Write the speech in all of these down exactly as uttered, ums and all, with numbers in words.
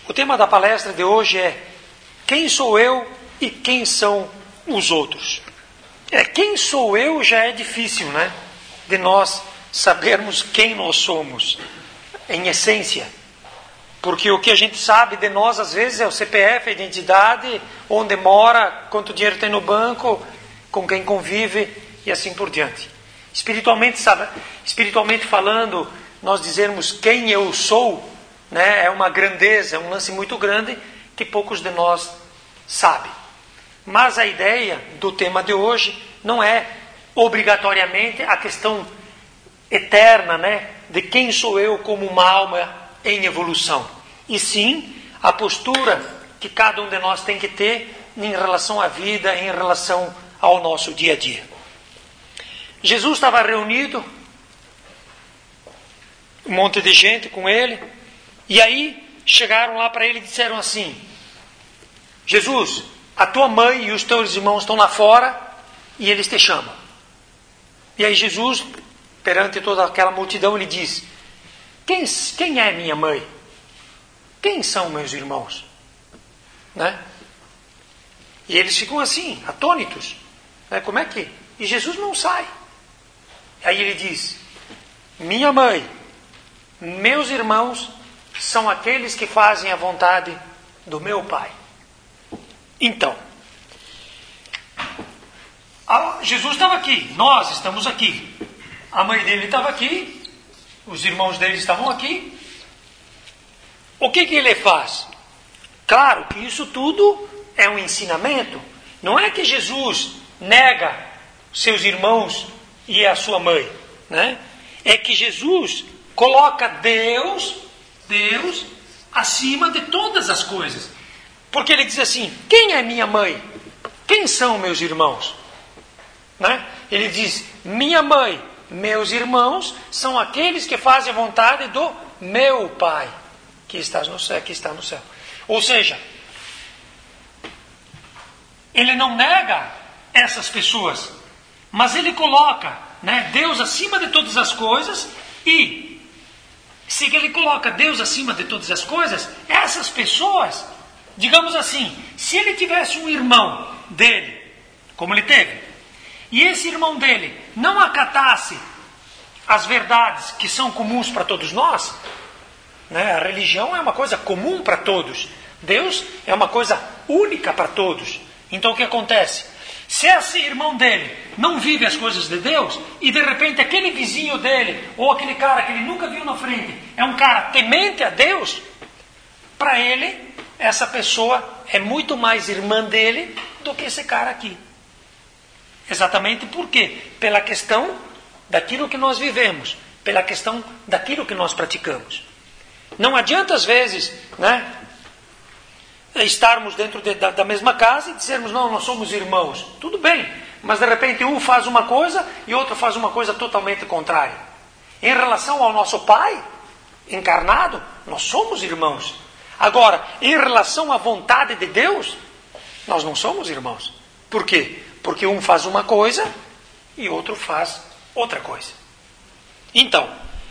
O tema da palestra de hoje é: quem sou eu e quem são os outros? É, quem sou eu já é difícil, né? De nós sabermos quem nós somos, em essência. Porque o que a gente sabe de nós, às vezes, é o C P F, a identidade, onde mora, quanto dinheiro tem no banco, com quem convive e assim por diante. Espiritualmente, sabe, espiritualmente falando, nós dizermos quem eu sou, né, é uma grandeza, é um lance muito grande que poucos de nós sabem. Mas a ideia do tema de hoje não é obrigatoriamente a questão eterna, né, de quem sou eu como uma alma em evolução. E sim, a postura que cada um de nós tem que ter em relação à vida, em relação ao nosso dia a dia. Jesus estava reunido, um monte de gente com ele, e aí chegaram lá para ele e disseram assim: Jesus, a tua mãe e os teus irmãos estão lá fora e eles te chamam. E aí Jesus, perante toda aquela multidão, ele diz: Quem, quem é minha mãe? Quem são meus irmãos? Né? E eles ficam assim, atônitos. Né? Como é que... E Jesus não sai. Aí ele diz: minha mãe, meus irmãos são aqueles que fazem a vontade do meu Pai. Então, Jesus estava aqui, nós estamos aqui. A mãe dele estava aqui, os irmãos dele estavam aqui. O que que ele faz? Claro que isso tudo é um ensinamento. Não é que Jesus nega seus irmãos e a sua mãe, né? É que Jesus coloca Deus, Deus acima de todas as coisas. Porque ele diz assim: quem é minha mãe? Quem são meus irmãos? Né? Ele diz: minha mãe, meus irmãos são aqueles que fazem a vontade do meu Pai, que está no céu. Que está no céu. Ou seja, ele não nega essas pessoas, mas ele coloca, né, Deus acima de todas as coisas. E se ele coloca Deus acima de todas as coisas, essas pessoas, digamos assim, se ele tivesse um irmão dele, como ele teve, e esse irmão dele não acatasse as verdades que são comuns para todos nós, né? A religião é uma coisa comum para todos, Deus é uma coisa única para todos. Então o que acontece? Se esse irmão dele não vive as coisas de Deus, e de repente aquele vizinho dele, ou aquele cara que ele nunca viu na frente, é um cara temente a Deus, para ele, essa pessoa é muito mais irmã dele do que esse cara aqui. Exatamente por quê? Pela questão daquilo que nós vivemos, pela questão daquilo que nós praticamos. Não adianta às vezes, né, estarmos dentro de, da, da mesma casa e dizermos: não, nós somos irmãos. Tudo bem, mas de repente um faz uma coisa e outro faz uma coisa totalmente contrária. Em relação ao nosso Pai encarnado, nós somos irmãos. Agora, em relação à vontade de Deus, nós não somos irmãos. Por quê? Porque um faz uma coisa e outro faz outra coisa. Então,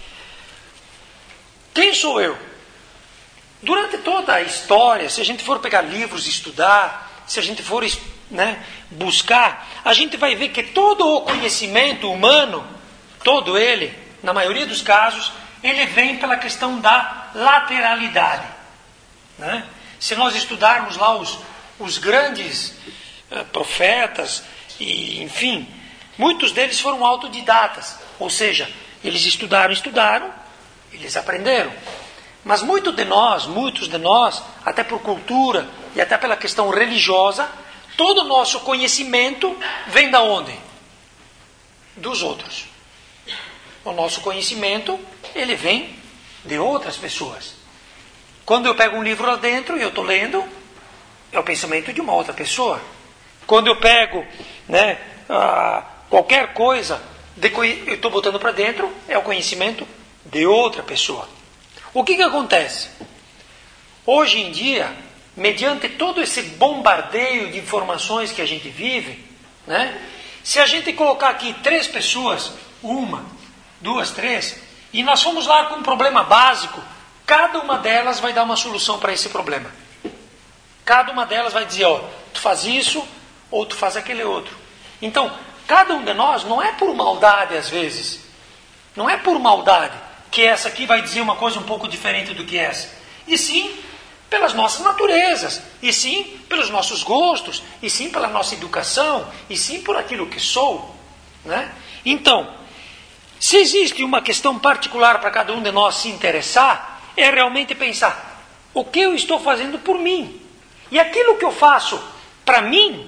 quem sou eu? Durante toda a história, se a gente for pegar livros e estudar, se a gente for, né, buscar, a gente vai ver que todo o conhecimento humano, todo ele, na maioria dos casos, ele vem pela questão da lateralidade. Né? Se nós estudarmos lá os, os grandes uh, profetas, e, enfim, muitos deles foram autodidatas, ou seja, eles estudaram, estudaram, eles aprenderam. Mas muito de nós, muitos de nós, até por cultura e até pela questão religiosa, todo o nosso conhecimento vem da onde? Dos outros. O nosso conhecimento, ele vem de outras pessoas. Quando eu pego um livro lá dentro e eu estou lendo, é o pensamento de uma outra pessoa. Quando eu pego, né, ah, qualquer coisa, de, eu estou botando para dentro, é o conhecimento de outra pessoa. O que que acontece? Hoje em dia, mediante todo esse bombardeio de informações que a gente vive, né, se a gente colocar aqui três pessoas, uma, duas, três, e nós fomos lá com um problema básico, cada uma delas vai dar uma solução para esse problema. Cada uma delas vai dizer, ó, tu faz isso ou tu faz aquele outro. Então, cada um de nós não é por maldade às vezes. Não é por maldade que essa aqui vai dizer uma coisa um pouco diferente do que essa. E sim, pelas nossas naturezas. E sim, pelos nossos gostos. E sim, pela nossa educação. E sim, por aquilo que sou. Né? Então, se existe uma questão particular para cada um de nós se interessar, é realmente pensar, o que eu estou fazendo por mim? E aquilo que eu faço para mim,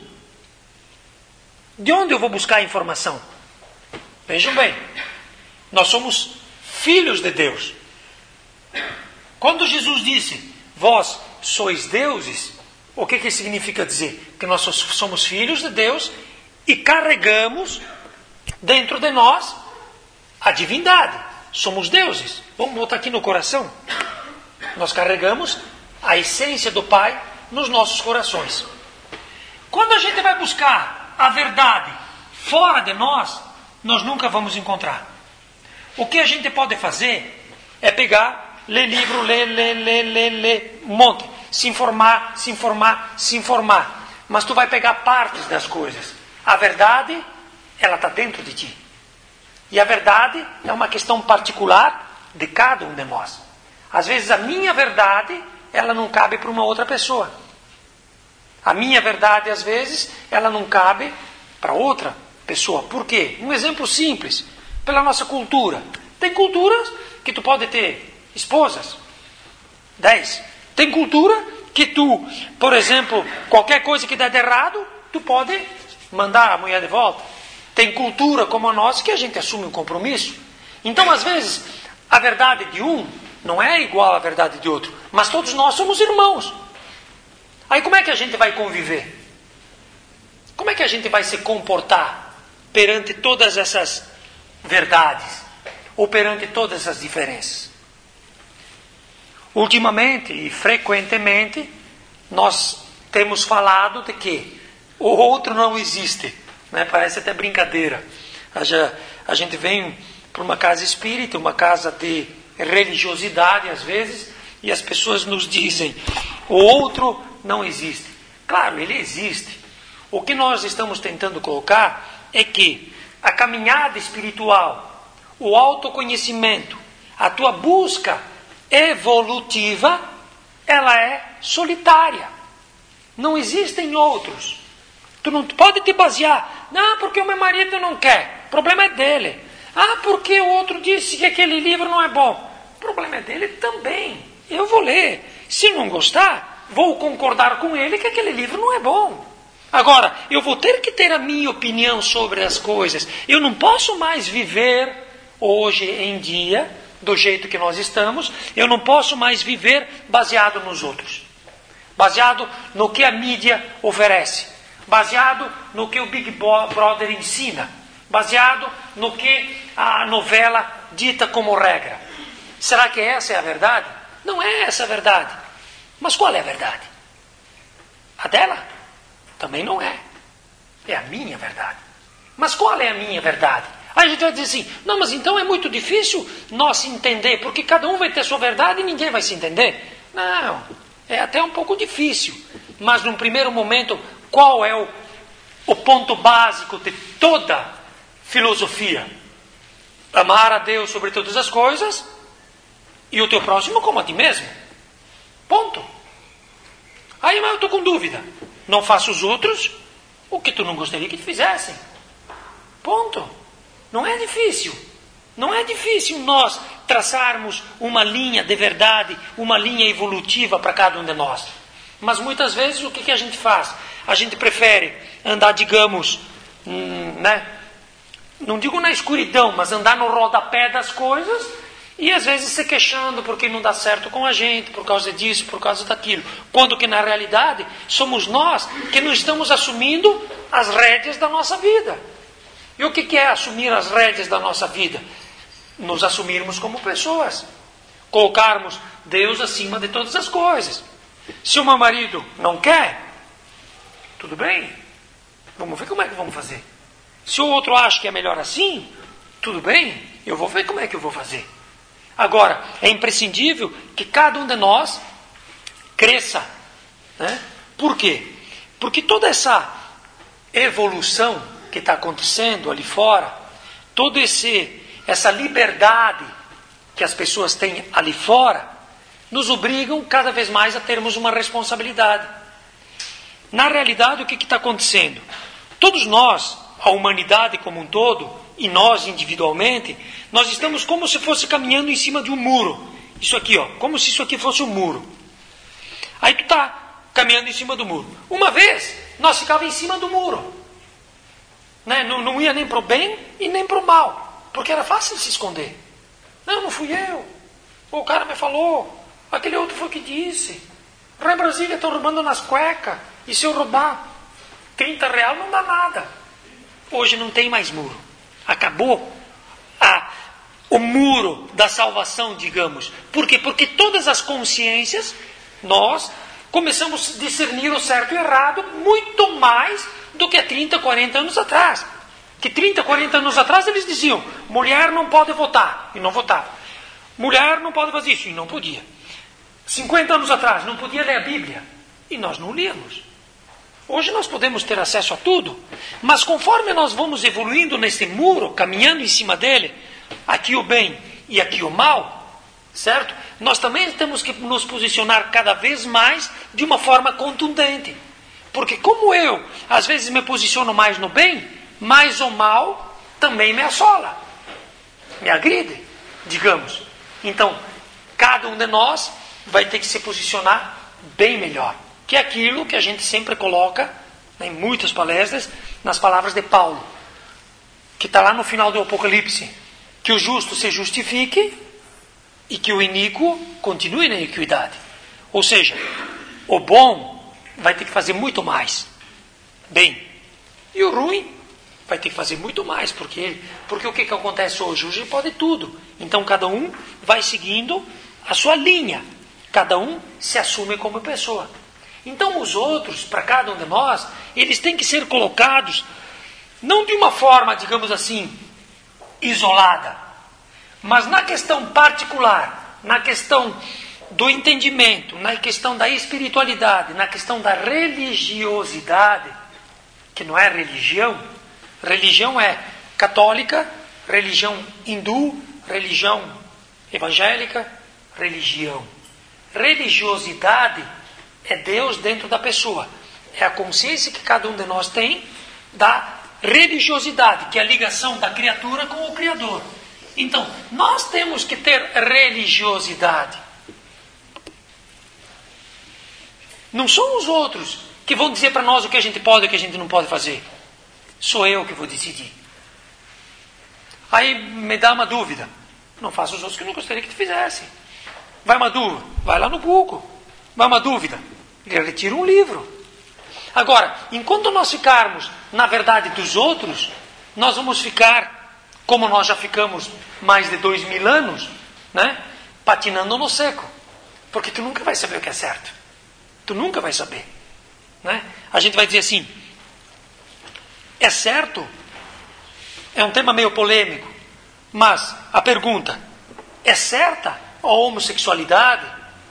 de onde eu vou buscar a informação? Vejam bem, nós somos filhos de Deus. Quando Jesus disse, vós sois deuses, o que que significa dizer? Que nós somos filhos de Deus e carregamos dentro de nós a divindade. Somos deuses. Vamos botar aqui no coração. Nós carregamos a essência do Pai nos nossos corações. Quando a gente vai buscar a verdade fora de nós, nós nunca vamos encontrar. O que a gente pode fazer é pegar, ler livro, ler, ler, ler, ler, ler, um monte. Se informar, se informar, se informar. Mas tu vai pegar partes das coisas. A verdade, ela está dentro de ti. E a verdade é uma questão particular de cada um de nós. Às vezes a minha verdade, ela não cabe para uma outra pessoa. A minha verdade, às vezes, ela não cabe para outra pessoa. Por quê? Um exemplo simples. Pela nossa cultura. Tem culturas que tu pode ter esposas. Dez. Tem cultura que tu, por exemplo, qualquer coisa que der de errado, tu pode mandar a mulher de volta. Tem cultura como a nossa que a gente assume um compromisso. Então, às vezes, a verdade de um não é igual à verdade de outro. Mas todos nós somos irmãos. Aí como é que a gente vai conviver? Como é que a gente vai se comportar perante todas essas verdades? Ou perante todas essas diferenças? Ultimamente e frequentemente, nós temos falado de que o outro não existe. Né? Parece até brincadeira. A gente vem para uma casa espírita, uma casa de religiosidade às vezes, e as pessoas nos dizem, o outro não existe. Claro, ele existe. O que nós estamos tentando colocar é que a caminhada espiritual, o autoconhecimento, a tua busca evolutiva, ela é solitária. Não existem outros. Tu não pode te basear, não, porque o meu marido não quer, o problema é dele. Ah, porque o outro disse que aquele livro não é bom, o problema é dele também. Eu vou ler. Se não gostar, vou concordar com ele que aquele livro não é bom. Agora, eu vou ter que ter a minha opinião sobre as coisas. Eu não posso mais viver hoje em dia, do jeito que nós estamos, eu não posso mais viver baseado nos outros. Baseado no que a mídia oferece. Baseado no que o Big Brother ensina. Baseado no que a novela dita como regra. Será que essa é a verdade? Não é essa a verdade. Mas qual é a verdade? A dela? Também não é. É a minha verdade. Mas qual é a minha verdade? Aí a gente vai dizer assim, não, mas então é muito difícil nós entender, porque cada um vai ter sua verdade e ninguém vai se entender. Não, é até um pouco difícil. Mas num primeiro momento, qual é o, o ponto básico de toda filosofia? Amar a Deus sobre todas as coisas e o teu próximo como a ti mesmo. Ponto. Aí, mas eu estou com dúvida. Não faça os outros o que tu não gostaria que te fizessem. Ponto. Não é difícil. Não é difícil nós traçarmos uma linha de verdade, uma linha evolutiva para cada um de nós. Mas muitas vezes o que, que a gente faz? A gente prefere andar, digamos, hum, né? Não digo na escuridão, mas andar no rodapé das coisas e às vezes se queixando porque não dá certo com a gente, por causa disso, por causa daquilo. Quando que na realidade somos nós que não estamos assumindo as rédeas da nossa vida. E o que, que é assumir as rédeas da nossa vida? Nos assumirmos como pessoas. Colocarmos Deus acima de todas as coisas. Se o meu marido não quer, tudo bem. Vamos ver como é que vamos fazer. Se o outro acha que é melhor assim, tudo bem. Eu vou ver como é que eu vou fazer. Agora, é imprescindível que cada um de nós cresça. Né? Por quê? Porque toda essa evolução que está acontecendo ali fora, toda essa liberdade que as pessoas têm ali fora, nos obrigam cada vez mais a termos uma responsabilidade. Na realidade, o que está acontecendo? Todos nós, a humanidade como um todo, e nós individualmente, nós estamos como se fosse caminhando em cima de um muro. Isso aqui, ó, como se isso aqui fosse um muro. Aí tu está caminhando em cima do muro. Uma vez, nós ficávamos em cima do muro. Né? Não, não ia nem para o bem e nem para o mal. Porque era fácil se esconder. Não, não fui eu. O cara me falou. Aquele outro foi que disse. Lá em Brasília estão roubando nas cuecas. E se eu roubar trinta reais não dá nada. Hoje não tem mais muro. Acabou a, o muro da salvação, digamos. Por quê? Porque todas as consciências, nós começamos a discernir o certo e o errado muito mais do que há trinta, quarenta anos atrás. Que trinta, quarenta anos atrás eles diziam, mulher não pode votar, e não votava. Mulher não pode fazer isso, e não podia. cinquenta anos atrás não podia ler a Bíblia, e nós não líamos. Hoje nós podemos ter acesso a tudo, mas conforme nós vamos evoluindo nesse muro, caminhando em cima dele, aqui o bem e aqui o mal, certo? Nós também temos que nos posicionar cada vez mais de uma forma contundente. Porque como eu, às vezes me posiciono mais no bem, mais o mal também me assola, me agride, digamos. Então, cada um de nós vai ter que se posicionar bem melhor. Que é aquilo que a gente sempre coloca, né, em muitas palestras, nas palavras de Paulo, que está lá no final do Apocalipse, que o justo se justifique e que o iníquo continue na iniquidade. Ou seja, o bom vai ter que fazer muito mais bem, e o ruim vai ter que fazer muito mais, porque, porque o que, que acontece hoje? Hoje pode tudo. Então cada um vai seguindo a sua linha, cada um se assume como pessoa. Então os outros, para cada um de nós, eles têm que ser colocados, não de uma forma, digamos assim, isolada, mas na questão particular, na questão do entendimento, na questão da espiritualidade, na questão da religiosidade, que não é religião. Religião é católica, religião hindu, religião evangélica, religião. Religiosidade é Deus dentro da pessoa. É a consciência que cada um de nós tem da religiosidade, que é a ligação da criatura com o Criador. Então, nós temos que ter religiosidade. Não são os outros que vão dizer para nós o que a gente pode e o que a gente não pode fazer. Sou eu que vou decidir. Aí me dá uma dúvida. Não faça os outros que eu não gostaria que tu fizesse. Vai uma dúvida? Vai lá no Google. Vai uma dúvida? Retira um livro. Agora, enquanto nós ficarmos na verdade dos outros, nós vamos ficar, como nós já ficamos mais de dois mil anos, né, patinando no seco. Porque tu nunca vai saber o que é certo. Tu nunca vai saber. Né? A gente vai dizer assim, é certo? É um tema meio polêmico. Mas a pergunta, é certa a homossexualidade?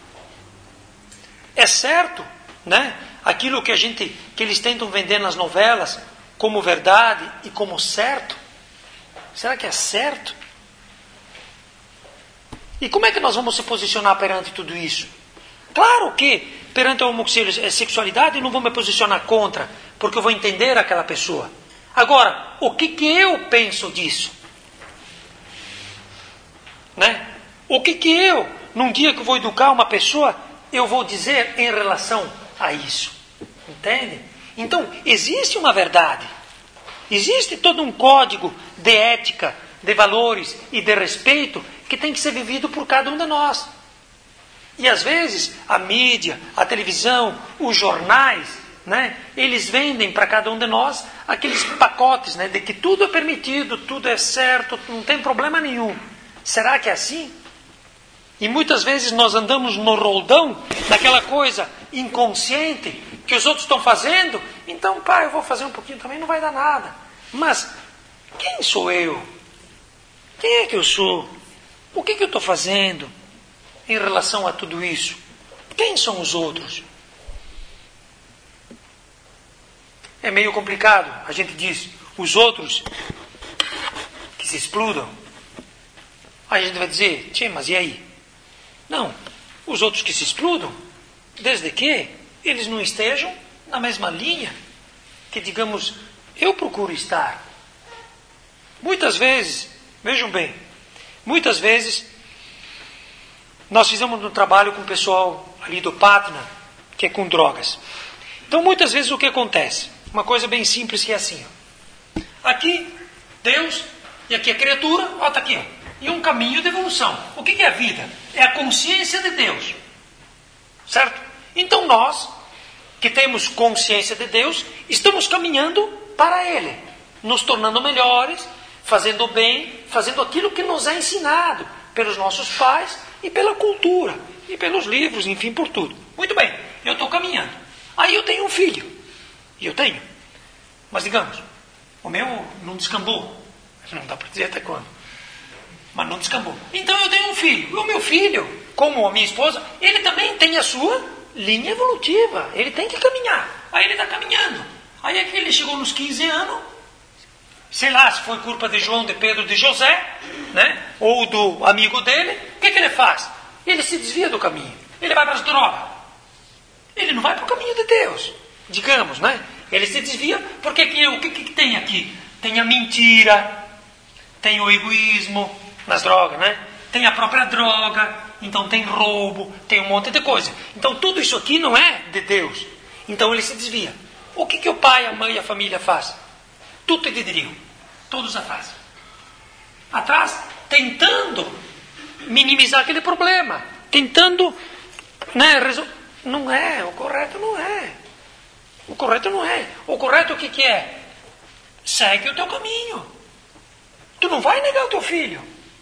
É certo, né? Aquilo que a gente, que eles tentam vender nas novelas como verdade e como certo? Será que é certo? E como é que nós vamos se posicionar perante tudo isso? Claro que perante a homossexualidade eu não vou me posicionar contra, porque eu vou entender aquela pessoa. Agora, o que, que eu penso disso? Né? O que, que eu, num dia que eu vou educar uma pessoa, eu vou dizer em relação a isso? Entende? Então, existe uma verdade. Existe todo um código de ética, de valores e de respeito que tem que ser vivido por cada um de nós. E às vezes a mídia, a televisão, os jornais, né, eles vendem para cada um de nós aqueles pacotes, né, de que tudo é permitido, tudo é certo, não tem problema nenhum. Será que é assim? E muitas vezes nós andamos no roldão daquela coisa inconsciente que os outros estão fazendo. Então, pá, eu vou fazer um pouquinho também, não vai dar nada. Mas quem sou eu? Quem é que eu sou? O que, que eu estou fazendo em relação a tudo isso? Quem são os outros? É meio complicado. A gente diz, os outros que se explodam. Aí a gente vai dizer, tchê, mas e aí? Não, os outros que se explodam, desde que eles não estejam na mesma linha que, digamos, eu procuro estar. Muitas vezes, vejam bem, muitas vezes nós fizemos um trabalho com o pessoal ali do Patna, que é com drogas. Então, muitas vezes o que acontece? Uma coisa bem simples que é assim. Ó. Aqui, Deus, e aqui a criatura, ó, está aqui. Ó. E um caminho de evolução. O que é a vida? É a consciência de Deus. Certo? Então nós, que temos consciência de Deus, estamos caminhando para Ele. Nos tornando melhores, fazendo o bem, fazendo aquilo que nos é ensinado pelos nossos pais e pela cultura, e pelos livros, enfim, por tudo. Muito bem, eu estou caminhando. Aí eu tenho um filho. E eu tenho. Mas digamos, o meu não descambou. Não dá para dizer até quando. Mas não descambou. Então eu tenho um filho. E o meu filho, como a minha esposa, ele também tem a sua linha evolutiva. Ele tem que caminhar. Aí ele está caminhando. Aí é que ele chegou nos quinze anos. Sei lá se foi culpa de João, de Pedro, de José, né? Ou do amigo dele. O que, que ele faz? Ele se desvia do caminho. Ele vai para as drogas. Ele não vai para o caminho de Deus. Digamos, né? Ele se desvia porque que, o que, que tem aqui? Tem a mentira, tem o egoísmo nas drogas, né? Tem a própria droga, então tem roubo, tem um monte de coisa. Então tudo isso aqui não é de Deus. Então ele se desvia. O que, que o pai, a mãe e a família fazem? Tudo de derivo. Todos atrás. Atrás, tentando minimizar aquele problema. Tentando, né, resol... Não é, o correto não é. O correto não é. O correto o que, que é? Segue o teu caminho. Tu não vai negar o teu filho.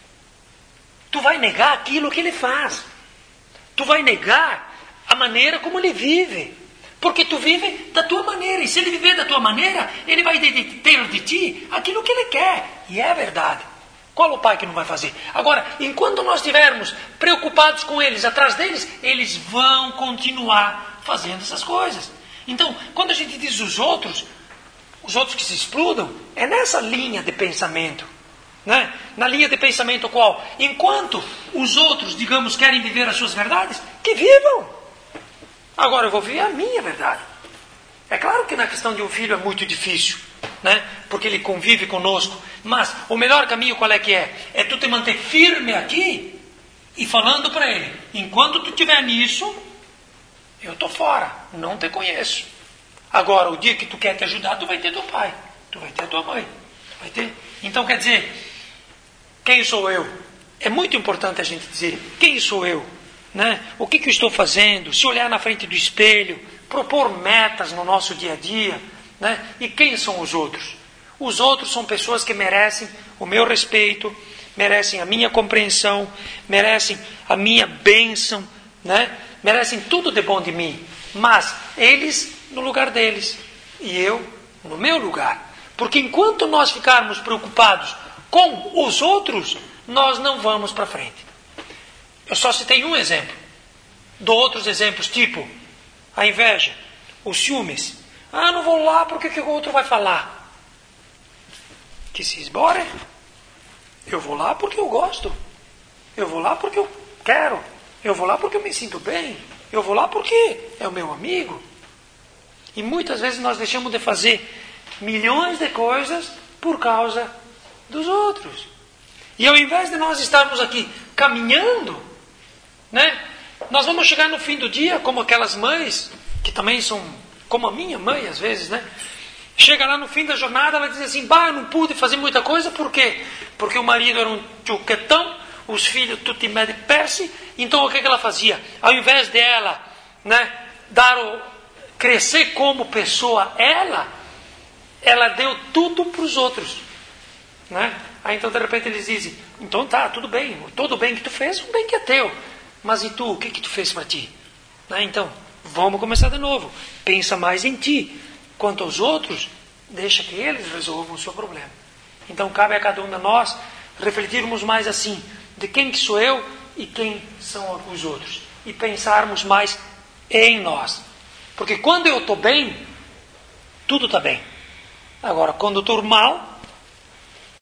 Tu vai negar aquilo que ele faz. Tu vai negar a maneira como ele vive. Porque tu vive da tua maneira. E se ele viver da tua maneira, ele vai ter de ti aquilo que ele quer. E é verdade. Qual o pai que não vai fazer? Agora, enquanto nós estivermos preocupados com eles, atrás deles, eles vão continuar fazendo essas coisas. Então, quando a gente diz os outros, os outros que se explodam, é nessa linha de pensamento. Né? Na linha de pensamento qual? Enquanto os outros, digamos, querem viver as suas verdades, que vivam. Agora eu vou viver a minha verdade. É claro que na questão de um filho é muito difícil, né? Porque ele convive conosco. Mas o melhor caminho qual é que é? É tu te manter firme aqui e falando para ele, enquanto tu estiver nisso, eu estou fora, não te conheço. Agora, o dia que tu quer te ajudar, tu vai ter teu pai, tu vai ter tua mãe, tu vai ter. Então quer dizer, quem sou eu? É muito importante a gente dizer, quem sou eu? Né? O que, que eu estou fazendo? Se olhar na frente do espelho, propor metas no nosso dia a dia, né? E quem são os outros? Os outros são pessoas que merecem o meu respeito, merecem a minha compreensão, merecem a minha bênção, né? Merecem tudo de bom de mim, mas eles no lugar deles e eu no meu lugar. Porque enquanto nós ficarmos preocupados com os outros, nós não vamos para frente. Eu só citei um exemplo. Dou outros exemplos, tipo a inveja, os ciúmes. Ah, não vou lá porque o outro vai falar. Que se esbore. Eu vou lá porque eu gosto. Eu vou lá porque eu quero. Eu vou lá porque eu me sinto bem. Eu vou lá porque é o meu amigo. E muitas vezes nós deixamos de fazer milhões de coisas por causa dos outros. E ao invés de nós estarmos aqui caminhando, né, nós vamos chegar no fim do dia como aquelas mães, que também são como a minha mãe às vezes, né? Chega lá no fim da jornada, ela diz assim, bah, eu não pude fazer muita coisa, por quê? Porque o marido era um tchuquetão, os filhos tudo me de perse, então o que, que ela fazia? Ao invés de ela, né, dar o, crescer como pessoa, ela, ela deu tudo para os outros, né? Aí então de repente eles dizem, então tá, tudo bem, todo o bem que tu fez, o bem que é teu, mas e tu, o que que tu fez para ti? Né? Então, vamos começar de novo, pensa mais em ti, quanto aos outros, deixa que eles resolvam o seu problema. Então cabe a cada um de nós refletirmos mais assim, de quem que sou eu e quem são os outros. E pensarmos mais em nós. Porque quando eu estou bem, tudo está bem. Agora, quando eu estou mal,